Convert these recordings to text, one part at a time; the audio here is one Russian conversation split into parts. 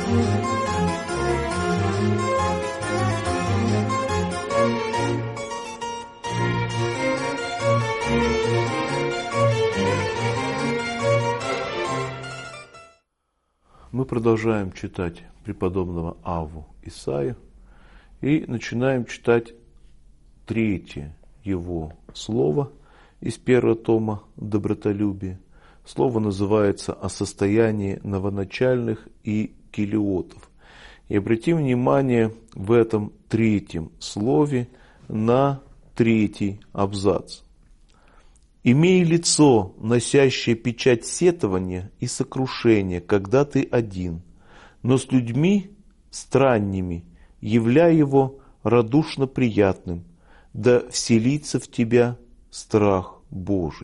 Мы продолжаем читать преподобного Авву Исаию и начинаем читать третье его слово из первого тома «Добротолюбие». Слово называется «О состоянии новоначальных и келиотов». И обратим внимание в этом третьем слове на третий абзац. «Имей лицо, носящее печать сетования и сокрушения, когда ты один, но с людьми странными, являй его радушно приятным, да вселится в тебя страх Божий».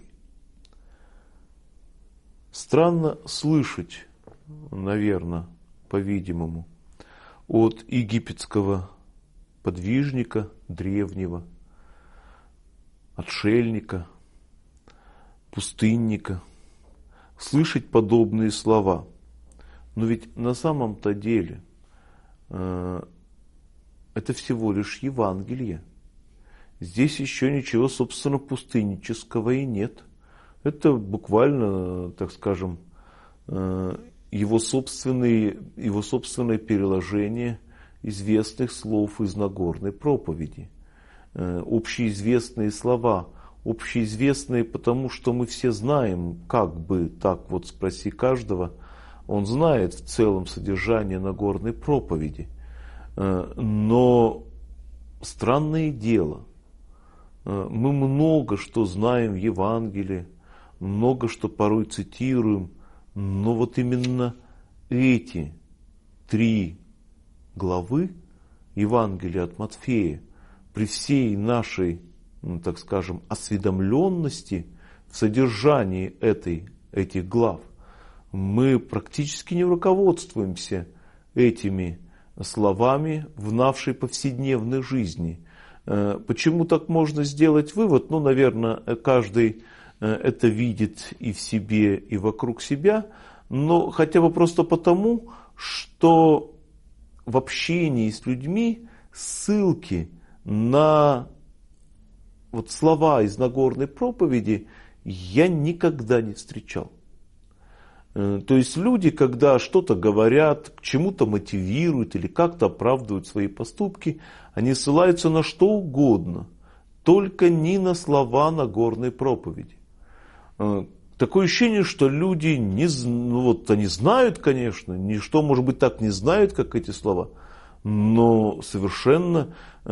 Странно слышать, наверное, по-видимому, от египетского подвижника древнего, отшельника, пустынника, слышать подобные слова. Но ведь на самом-то деле это всего лишь Евангелие. Здесь еще ничего, собственно, пустыннического и нет. Это буквально, так скажем, его собственное переложение известных слов из Нагорной проповеди. Общеизвестные слова, общеизвестные, потому что мы все знаем, как бы, так вот спроси каждого, он знает в целом содержание Нагорной проповеди. Но странное дело, мы много что знаем в Евангелии, много что порой цитируем, но вот именно эти 3 главы Евангелия от Матфея, при всей нашей, так скажем, осведомленности в содержании этих глав, мы практически не руководствуемся этими словами в нашей повседневной жизни. Почему так можно сделать вывод? Ну, наверное, каждый это видит и в себе, и вокруг себя, но хотя бы просто потому, что в общении с людьми ссылки на вот слова из Нагорной проповеди я никогда не встречал. То есть люди, когда что-то говорят, к чему-то мотивируют или как-то оправдывают свои поступки, они ссылаются на что угодно, только не на слова Нагорной проповеди. Такое ощущение, что люди они знают, конечно, ничто, может быть, так не знают, как эти слова, но совершенно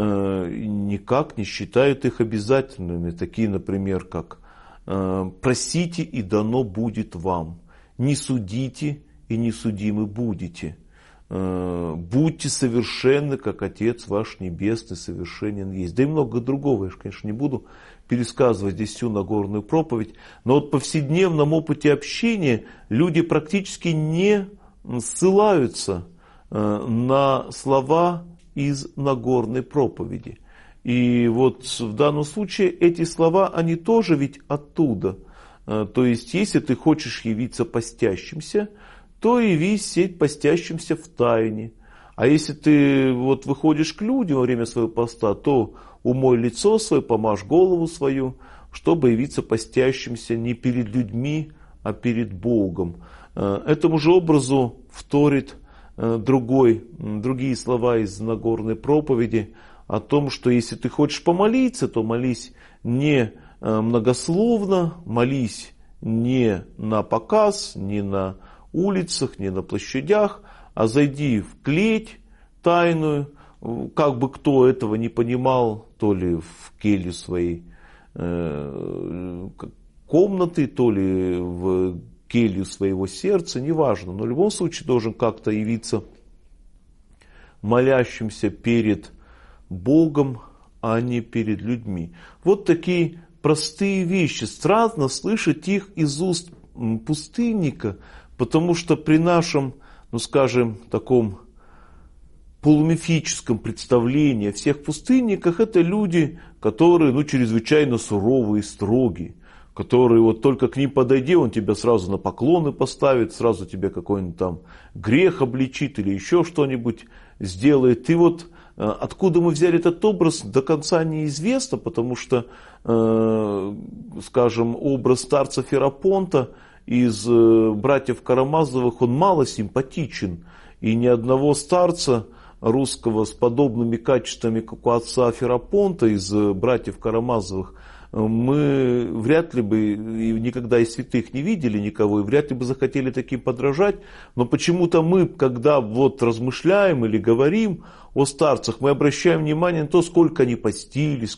никак не считают их обязательными. Такие, например, как «просите, и дано будет вам», «не судите, и не судимы будете», «будьте совершенны, как Отец ваш Небесный совершенен есть». Да и много другого, я, конечно, не буду пересказывать здесь всю Нагорную проповедь, но вот в повседневном опыте общения люди практически не ссылаются на слова из Нагорной проповеди. И вот в данном случае эти слова, они тоже ведь оттуда. То есть, если ты хочешь явиться постящимся, то явись сеть постящимся в тайне. А если ты вот выходишь к людям во время своего поста, то умой лицо свое, помажь голову свою, чтобы явиться постящимся не перед людьми, а перед Богом. Этому же образу вторит другие слова из Нагорной проповеди о том, что если ты хочешь помолиться, то молись не многословно, молись не на показ, не на улицах, не на площадях, а зайди в клеть тайную, как бы кто этого не понимал, то ли в келью своей комнаты, то ли в келью своего сердца, неважно, но в любом случае должен как-то явиться молящимся перед Богом, а не перед людьми. Вот такие простые вещи. Странно слышать их из уст пустынника, потому что при нашем, скажем, таком полумифическом представлении о всех пустынниках, это люди, которые чрезвычайно суровые и строгие. который вот только к ним подойди, он тебя сразу на поклоны поставит, сразу тебе какой-нибудь там грех обличит или еще что-нибудь сделает. И вот откуда мы взяли этот образ, до конца неизвестно, потому что, скажем, образ старца Ферапонта из братьев Карамазовых, он мало симпатичен. И ни одного старца русского с подобными качествами, как у отца Ферапонта из братьев Карамазовых, мы вряд ли бы, никогда из святых не видели никого, и вряд ли бы захотели таким подражать. Но почему-то мы, когда вот размышляем или говорим о старцах, мы обращаем внимание на то, сколько они постились,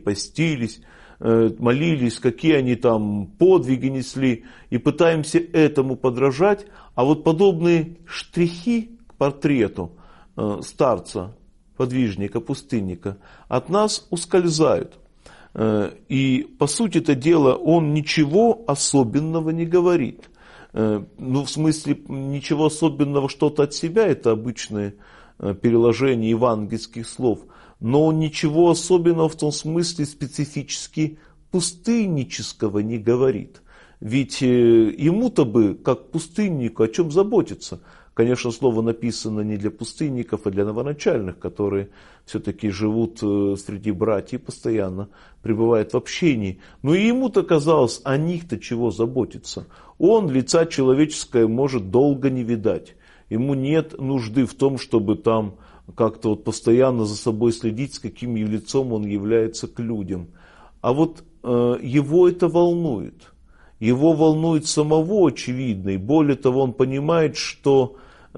молились, какие они там подвиги несли, и пытаемся этому подражать. А вот подобные штрихи к портрету старца, подвижника, пустынника от нас ускользают. И по сути это дело он ничего особенного не говорит. Ну, в смысле, ничего особенного что-то от себя, это обычное переложение евангельских слов. Но он ничего особенного в том смысле специфически пустыннического не говорит. Ведь ему-то бы, как пустыннику, о чем заботиться? Конечно, слово написано не для пустынников, а для новоначальных, которые все-таки живут среди братьев и постоянно пребывают в общении. Но и ему-то казалось, о них-то чего заботиться. Он лица человеческое может долго не видать. Ему нет нужды в том, чтобы там как-то вот постоянно за собой следить, с каким лицом он является к людям. А вот его это волнует. Его волнует самого, очевидно, и более того, он понимает, что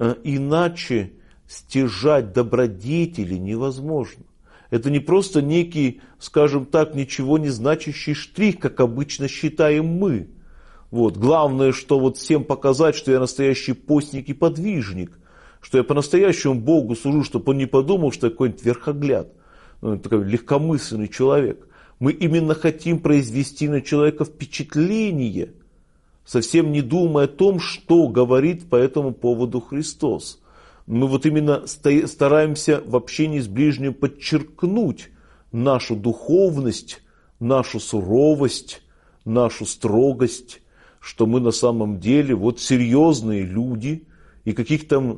иначе стяжать добродетели невозможно. Это не просто некий, скажем так, ничего не значащий штрих, как обычно считаем мы. Вот. Главное, что вот всем показать, что я настоящий постник и подвижник, что я по-настоящему Богу служу, чтобы он не подумал, что я какой-нибудь верхогляд, такой легкомысленный человек. Мы именно хотим произвести на человека впечатление, совсем не думая о том, что говорит по этому поводу Христос. Мы вот именно стараемся в общении с ближним подчеркнуть нашу духовность, нашу суровость, нашу строгость, что мы на самом деле вот серьезные люди, и каких-то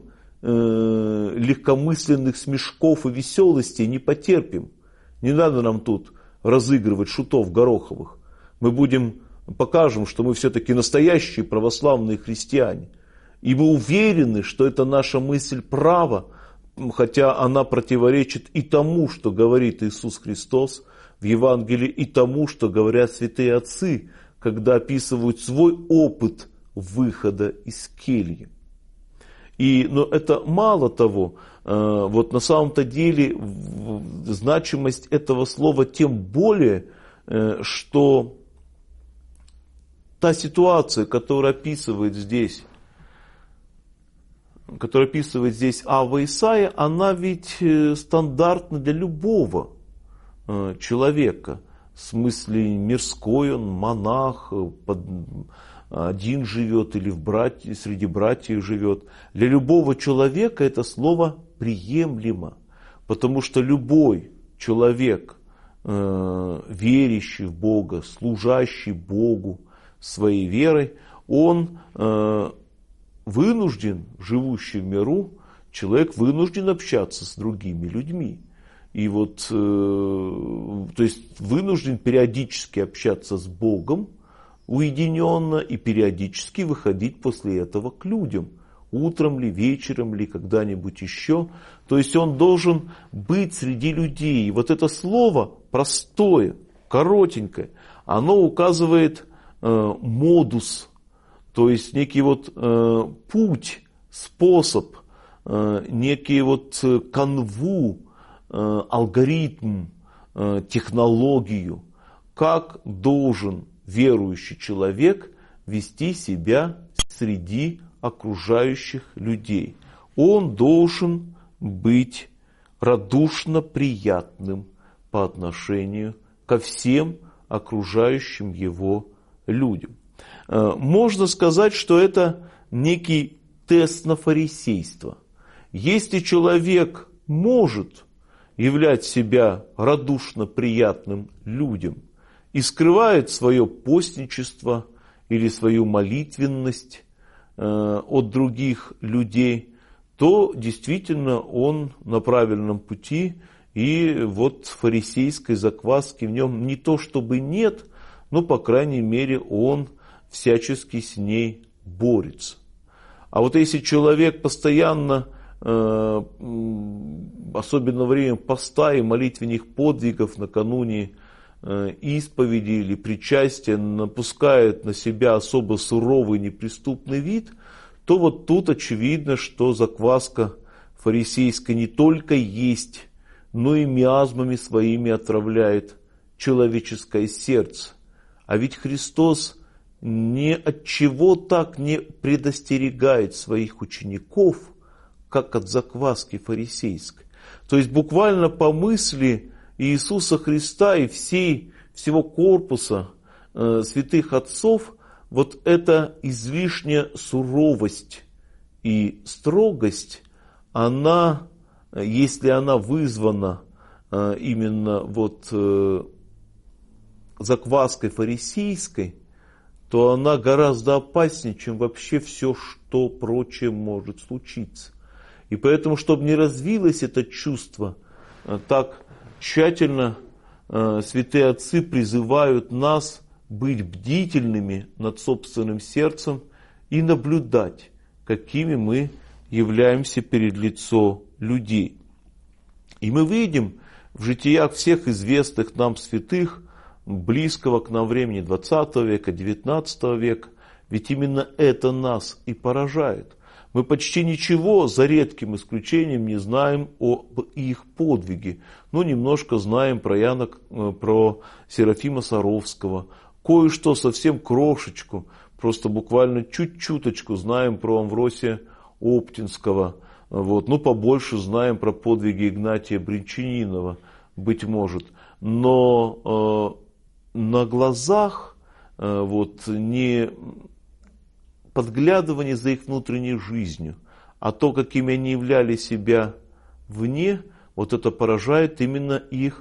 легкомысленных смешков и веселостей не потерпим. Не надо нам тут разыгрывать шутов гороховых. Мы покажем, что мы все-таки настоящие православные христиане. И мы уверены, что это наша мысль права, хотя она противоречит и тому, что говорит Иисус Христос в Евангелии, и тому, что говорят святые отцы, когда описывают свой опыт выхода из кельи. Но это мало того, вот на самом-то деле значимость этого слова тем более, что та ситуация, которая описывает здесь Авва Исаия, она ведь стандартна для любого человека. В смысле мирской он, монах, один живет или среди братьев живет. Для любого человека это слово приемлемо, потому что любой человек, верящий в Бога, служащий Богу своей верой, он вынужден, живущий в миру, человек вынужден общаться с другими людьми. И вот, то есть вынужден периодически общаться с Богом, уединенно, и периодически выходить после этого к людям. Утром ли, вечером ли, когда-нибудь еще. То есть он должен быть среди людей. И вот это слово простое, коротенькое, оно указывает модус, то есть некий вот путь, способ, некий вот канву, алгоритм, технологию, как должен верующий человек вести себя среди окружающих людей. Он должен быть радушно приятным по отношению ко всем окружающим его людям. Можно сказать, что это некий тест на фарисейство. Если человек может являть себя радушно приятным людям и скрывает свое постничество или свою молитвенность от других людей, то действительно он на правильном пути, и вот фарисейской закваски в нем не то чтобы нет, но, по крайней мере, он всячески с ней борется. А вот если человек постоянно, особенно во время поста и молитвенных подвигов накануне исповеди или причастия, напускает на себя особо суровый неприступный вид, то вот тут очевидно, что закваска фарисейская не только есть, но и миазмами своими отравляет человеческое сердце. А ведь Христос ни от чего так не предостерегает своих учеников, как от закваски фарисейской. То есть буквально по мысли Иисуса Христа и всего корпуса святых отцов, вот эта излишняя суровость и строгость, она, если она вызвана именно вот закваской фарисейской, то она гораздо опаснее, чем вообще все, что прочее может случиться. И поэтому, чтобы не развилось это чувство, так тщательно святые отцы призывают нас быть бдительными над собственным сердцем и наблюдать, какими мы являемся перед лицом людей. И мы видим в житиях всех известных нам святых, близкого к нам времени 20 века, 19 века, ведь именно это нас и поражает. Мы почти ничего, за редким исключением, не знаем об их подвиге. Но немножко знаем про Серафима Саровского, кое-что совсем крошечку, просто буквально чуть-чуточку знаем про Амвросия Оптинского. Вот. Ну, побольше знаем про подвиги Игнатия Бринчанинова, быть может. Но на глазах не подглядывание за их внутренней жизнью, а то, какими они являли себя вне, вот это поражает именно их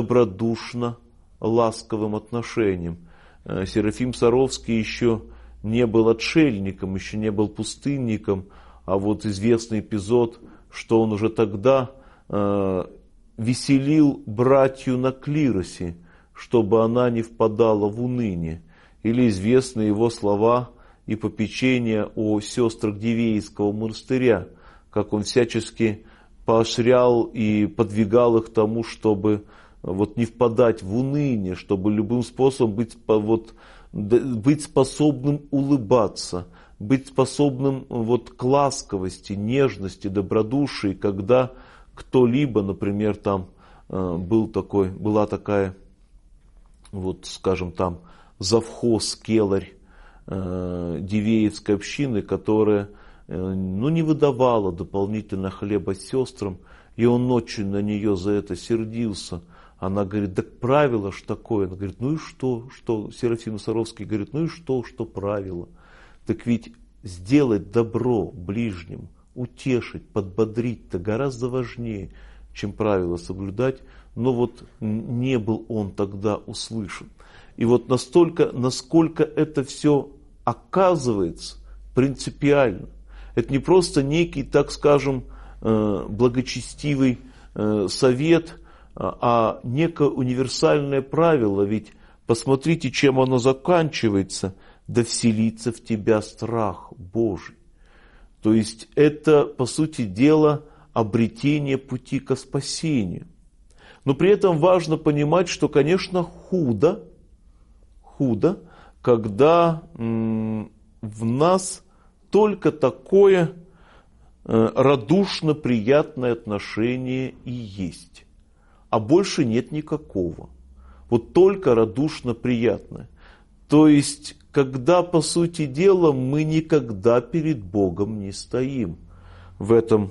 добродушно-ласковым отношением. Серафим Саровский еще не был отшельником, еще не был пустынником, а вот известный эпизод, что он уже тогда веселил братью на клиросе, чтобы она не впадала в уныние. Или известны его слова и попечения о сестрах Дивеевского монастыря, как он всячески поощрял и подвигал их к тому, чтобы вот не впадать в уныние, чтобы любым способом быть способным улыбаться, быть способным к ласковости, нежности, добродушии, когда кто-либо, например, там была такая, скажем, там завхоз, келарь Дивеевской общины, которая не выдавала дополнительно хлеба сестрам, и он очень на нее за это сердился. Она говорит: так правило ж такое. Она говорит: ну и что? Серафим Саровский говорит: ну и что правило? Так ведь сделать добро ближнему, утешить, подбодрить-то гораздо важнее, чем правила соблюдать. Но не был он тогда услышан. И настолько, насколько это все оказывается принципиально. Это не просто некий, так скажем, благочестивый совет, а некое универсальное правило. Ведь посмотрите, чем оно заканчивается. Да вселится в тебя страх Божий. То есть это, по сути дела, обретение пути ко спасению. Но при этом важно понимать, что, конечно, худо, когда в нас только такое радушно приятное отношение и есть, а больше нет никакого. Только радушно приятное. То есть, когда, по сути дела, мы никогда перед Богом не стоим в этом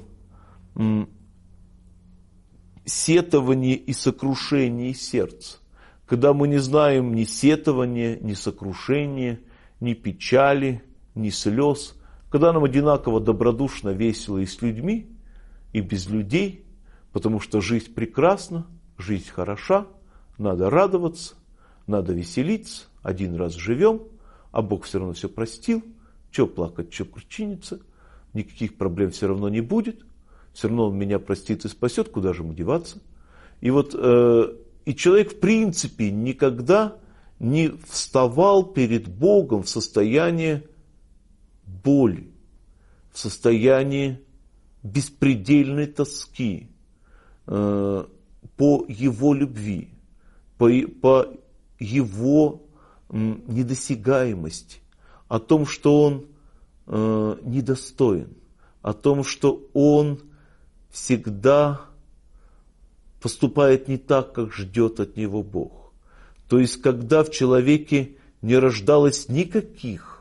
сетовании и сокрушении сердца. Когда мы не знаем ни сетования, ни сокрушения, ни печали, ни слез. Когда нам одинаково добродушно, весело и с людьми, и без людей. Потому что жизнь прекрасна, жизнь хороша, надо радоваться. надо веселиться, один раз живем, а Бог все равно все простил, что плакать, что причиниться, никаких проблем все равно не будет, все равно Он меня простит и спасет, куда же ему деваться. И вот и человек в принципе никогда не вставал перед Богом в состоянии боли, в состоянии беспредельной тоски по Его любви, по Его недосягаемости, о том, что Он недостоин, о том, что Он всегда поступает не так, как ждет от него Бог. То есть, когда в человеке не рождалось никаких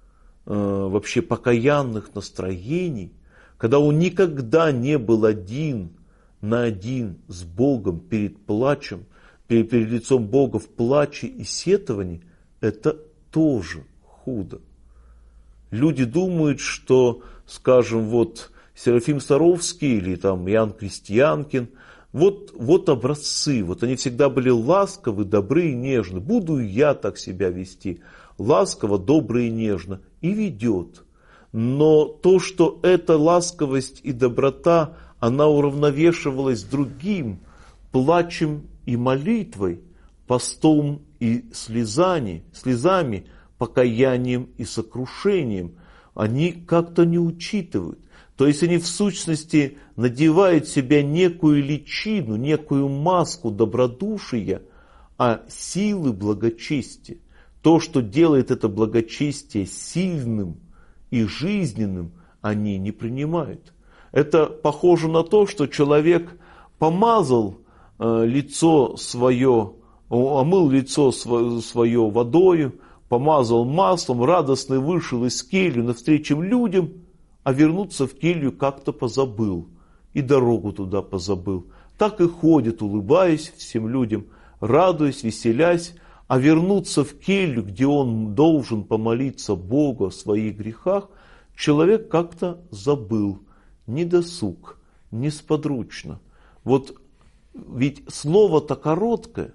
вообще покаянных настроений, когда он никогда не был один на один с Богом перед плачем, перед лицом Бога в плаче и сетовании, это тоже худо. Люди думают, что, скажем, вот Серафим Саровский или там Иоанн Крестьянкин, вот образцы, вот они всегда были ласковы, добры и нежны. Буду и я так себя вести, ласково, добро и нежно, и ведет. Но то, что эта ласковость и доброта, она уравновешивалась другим, плачем и молитвой, постом и слезами, покаянием и сокрушением, они как-то не учитывают. То есть они в сущности надевают в себя некую личину, некую маску добродушия, а силы благочестия, то, что делает это благочестие сильным и жизненным, они не принимают. Это похоже на то, что человек помазал лицо свое, омыл лицо свое водою, помазал маслом, радостный вышел из келью навстречу людям, а вернуться в келью как-то позабыл, и дорогу туда позабыл. Так и ходит, улыбаясь всем людям, радуясь, веселясь, а вернуться в келью, где он должен помолиться Богу о своих грехах, человек как-то забыл, недосуг, несподручно. Вот ведь слово-то короткое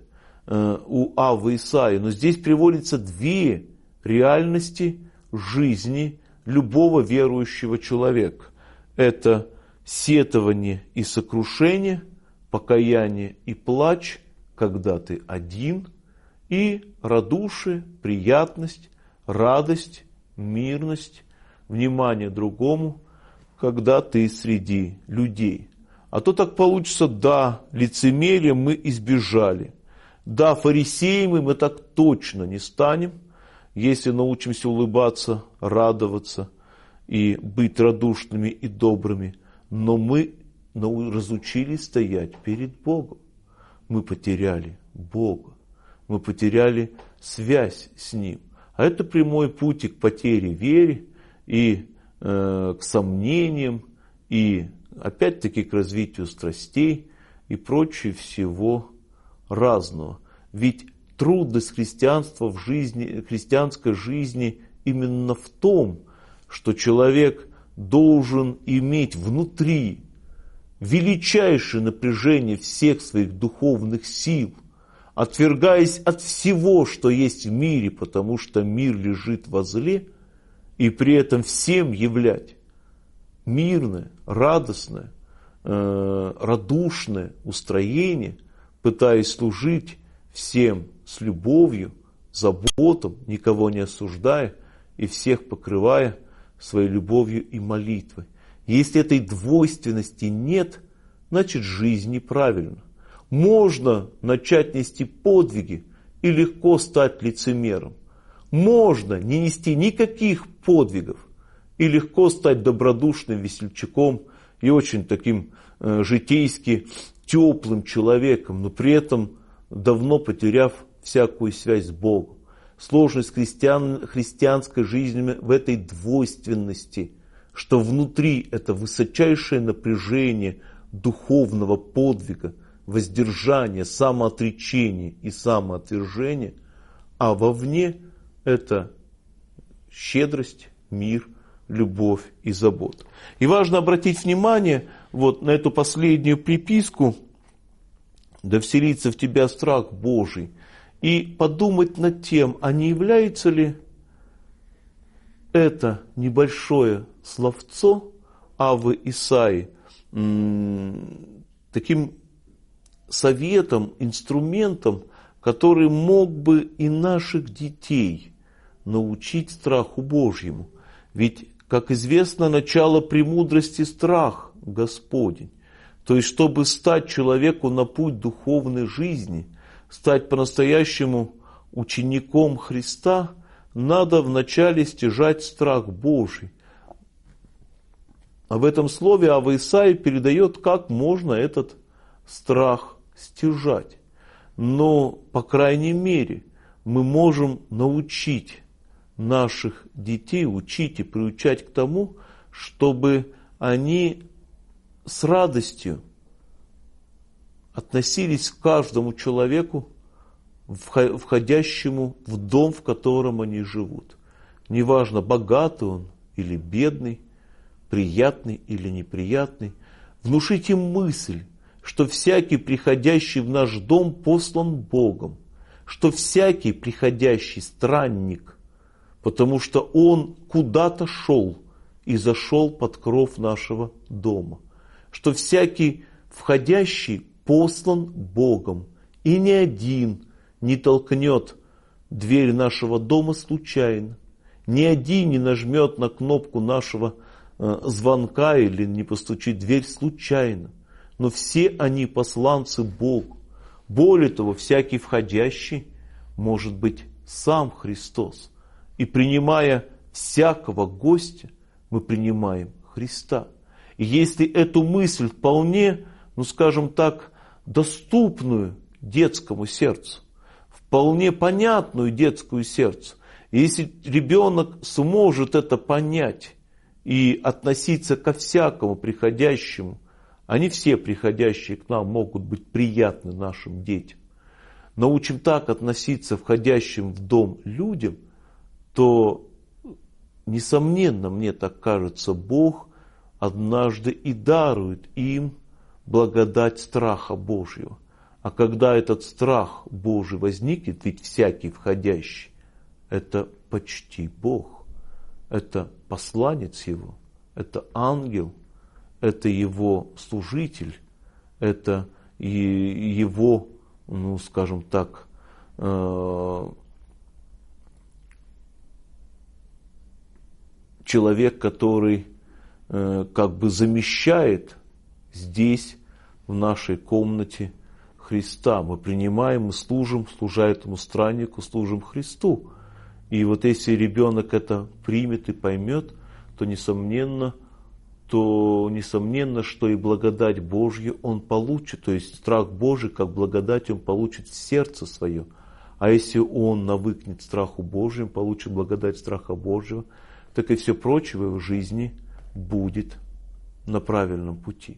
у Аввы Исаии, но здесь приводятся две реальности жизни любого верующего человека. Это сетование и сокрушение, покаяние и плач, когда ты один, и радушие, приятность, радость, мирность, внимание другому, когда ты среди людей. А то так получится, да, лицемерие мы избежали. Да, фарисеями мы так точно не станем, если научимся улыбаться, радоваться и быть радушными и добрыми. Но мы разучились стоять перед Богом. Мы потеряли Бога. Мы потеряли связь с Ним. А это прямой путь и к потере веры, и к сомнениям, и опять-таки к развитию страстей и прочее всего разного. Ведь трудность христианства в жизни, христианской жизни именно в том, что человек должен иметь внутри величайшее напряжение всех своих духовных сил, отвергаясь от всего, что есть в мире, потому что мир лежит во зле, и при этом всем являть мирное, радостное, радушное устроение, пытаясь служить всем с любовью, заботом, никого не осуждая и всех покрывая своей любовью и молитвой. Если этой двойственности нет, значит жизнь неправильна. Можно начать нести подвиги и легко стать лицемером. Можно не нести никаких подвигов и легко стать добродушным весельчаком и очень таким житейски теплым человеком, но при этом давно потеряв всякую связь с Богом. Сложность христианской жизни в этой двойственности, что внутри это высочайшее напряжение духовного подвига, воздержания, самоотречения и самоотвержения, а вовне это щедрость, мир, любовь и забота. И важно обратить внимание вот на эту последнюю приписку: «Да вселится в тебя страх Божий». и подумать над тем, а не является ли это небольшое словцо Аввы Исаии таким советом, инструментом, который мог бы и наших детей научить страху Божьему. Ведь, как известно, начало премудрости – страх Господень. То есть, чтобы стать человеку на путь духовной жизни, стать по-настоящему учеником Христа, надо вначале стяжать страх Божий. А в этом слове Авва Исаия передает, как можно этот страх стяжать. Но, по крайней мере, мы можем научить наших детей, учить и приучать к тому, чтобы они с радостью относились к каждому человеку, входящему в дом, в котором они живут. Неважно, богатый он или бедный, приятный или неприятный. Внушить им мысль, что всякий, приходящий в наш дом, послан Богом, что всякий приходящий странник, потому что он куда-то шел и зашел под кров нашего дома, что всякий входящий послан Богом, и ни один не толкнет дверь нашего дома случайно, ни один не нажмет на кнопку нашего звонка или не постучит в дверь случайно. Но все они посланцы Богу. Более того, всякий входящий может быть сам Христос. И принимая всякого гостя, мы принимаем Христа. И если эту мысль вполне, скажем так, доступную детскому сердцу, вполне понятную детскому сердцу, и если ребенок сможет это понять и относиться ко всякому приходящему, они все приходящие к нам могут быть приятны нашим детям, научим так относиться входящим в дом людям, то, несомненно, мне так кажется, Бог однажды и дарует им благодать страха Божьего. А когда этот страх Божий возникнет, ведь всякий входящий – это почти Бог, это посланец Его, это ангел, это Его служитель, это Его, скажем так, человек, который как бы замещает здесь, в нашей комнате, Христа. Мы принимаем и служим, служа этому страннику, служим Христу. И вот если ребенок это примет и поймет, то несомненно, что и благодать Божью он получит. То есть страх Божий, как благодать, он получит в сердце свое. А если он навыкнет страху Божьему, получит благодать страха Божьего, так и все прочее в его жизни будет на правильном пути.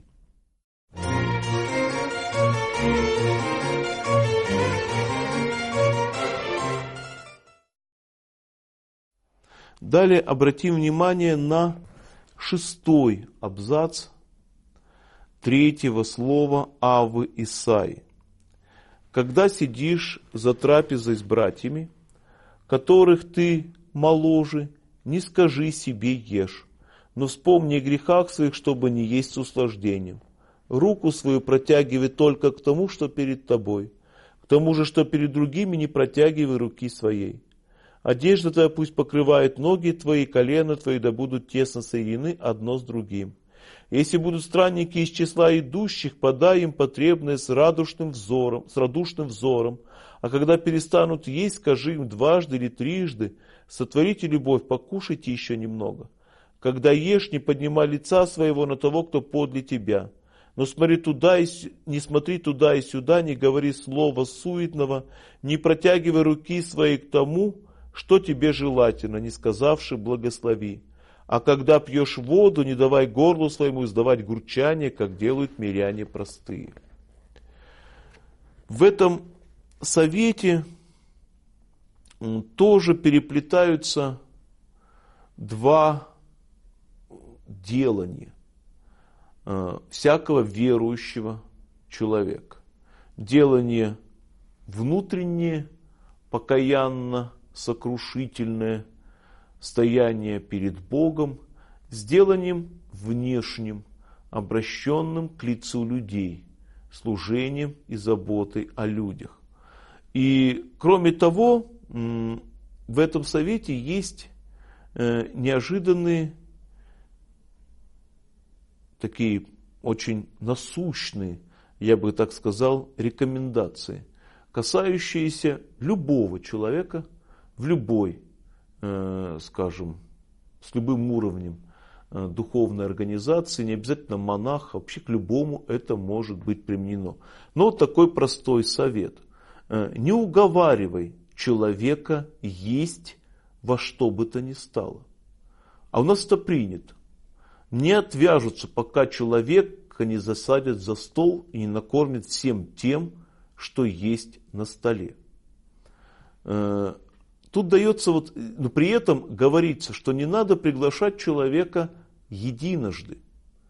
Далее обратим внимание на 6-й абзац 3-го слова Аввы Исаии. Когда сидишь за трапезой с братьями, которых ты моложе, не скажи себе ешь, но вспомни о грехах своих, чтобы не есть с услаждением. Руку свою протягивай только к тому, что перед тобой, к тому же, что перед другими не протягивай руки своей. Одежда твоя пусть покрывает ноги твои, колена твои, да будут тесно соединены одно с другим. Если будут странники из числа идущих, подай им потребное с радушным взором, а когда перестанут есть, скажи им дважды или трижды: сотворите любовь, покушайте еще немного. Когда ешь, не поднимай лица своего на того, кто подле тебя. Но не смотри туда и сюда, не говори слова суетного, не протягивай руки свои к тому, что тебе желательно, не сказавши благослови. А когда пьешь воду, не давай горлу своему издавать гурчание, как делают миряне простые. В этом совете тоже переплетаются два делания всякого верующего человека. Делание внутреннее, покаянно сокрушительное стояние перед Богом с деланием внешним, обращенным к лицу людей, служением и заботой о людях. И кроме того, в этом совете есть неожиданные, такие очень насущные, я бы так сказал, рекомендации, касающиеся любого человека в любой, скажем, с любым уровнем духовной организации, не обязательно монах, вообще к любому это может быть применено. Но вот такой простой совет. Не уговаривай человека есть во что бы то ни стало. А у нас это принято. Не отвяжутся, пока человека не засадят за стол и не накормят всем тем, что есть на столе. Тут дается, но при этом говорится, что не надо приглашать человека единожды.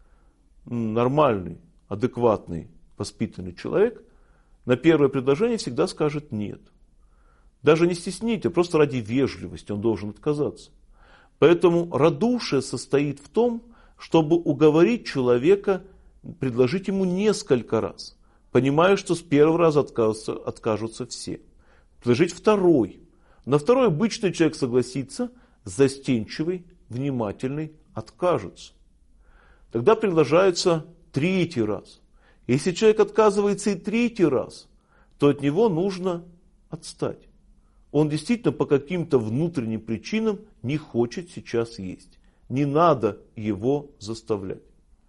Нормальный, адекватный, воспитанный человек на первое предложение всегда скажет нет. Даже не стесните, просто ради вежливости он должен отказаться. Поэтому радушие состоит в том, чтобы уговорить человека, предложить ему несколько раз, понимая, что с первого раза откажутся все. Предложить второй. На второй обычный человек согласится, застенчивый, внимательный откажется. Тогда приглашается третий раз. Если человек отказывается и третий раз, то от него нужно отстать. Он действительно по каким-то внутренним причинам не хочет сейчас есть. Не надо его заставлять.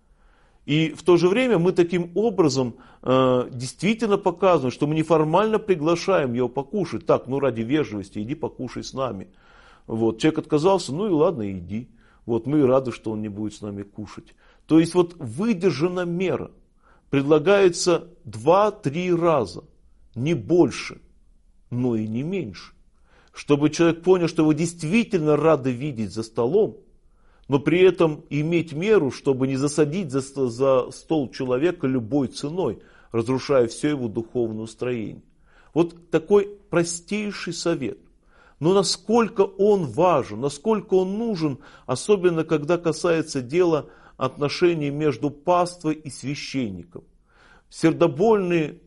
И в то же время мы таким образом действительно показываем, что мы неформально приглашаем его покушать. Так, ради вежливости, иди покушай с нами. Человек отказался, и ладно, иди. Мы рады, что он не будет с нами кушать. То есть выдержана мера. Предлагается 2-3 раза, не больше, но и не меньше. Чтобы человек понял, что его действительно рады видеть за столом, но при этом иметь меру, чтобы не засадить за стол человека любой ценой, разрушая все его духовное устроение. Такой простейший совет. Но насколько он важен, насколько он нужен, особенно когда касается дела отношений между паствой и священником. Сердобольный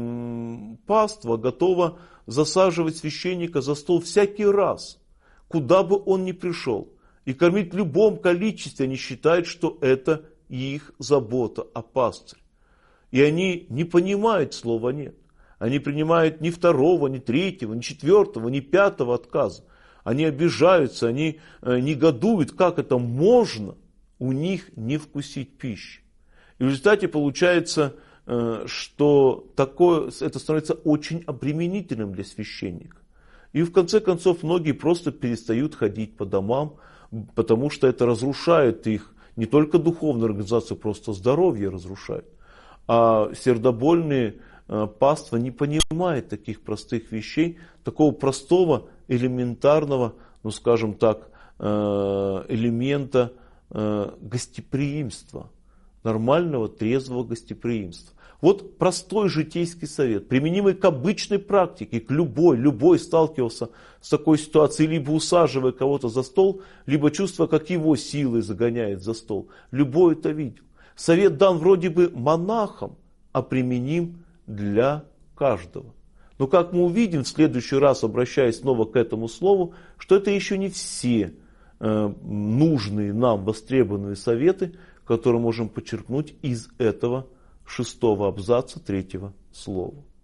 паства готова засаживать священника за стол всякий раз, куда бы он ни пришел, и кормить в любом количестве. Они считают, что это их забота о пастыре. И они не понимают слова «нет». Они принимают ни второго, ни третьего, ни четвертого, ни пятого отказа. Они обижаются, они негодуют, как это можно у них не вкусить пищи. И в результате получается, что это становится очень обременительным для священника. И в конце концов многие просто перестают ходить по домам, потому что это разрушает их не только духовную организацию, просто здоровье разрушает. А сердобольные паства не понимает таких простых вещей, такого простого, элементарного, элемента гостеприимства, нормального, трезвого гостеприимства. Простой житейский совет, применимый к обычной практике, к любой сталкивался с такой ситуацией, либо усаживая кого-то за стол, либо чувствуя, как его силой загоняет за стол. Любой это видел. Совет дан вроде бы монахам, а применим для каждого. Но как мы увидим в следующий раз, обращаясь снова к этому слову, что это еще не все нужные нам востребованные советы, которые можем подчеркнуть из этого 6-го абзаца 3-го слова.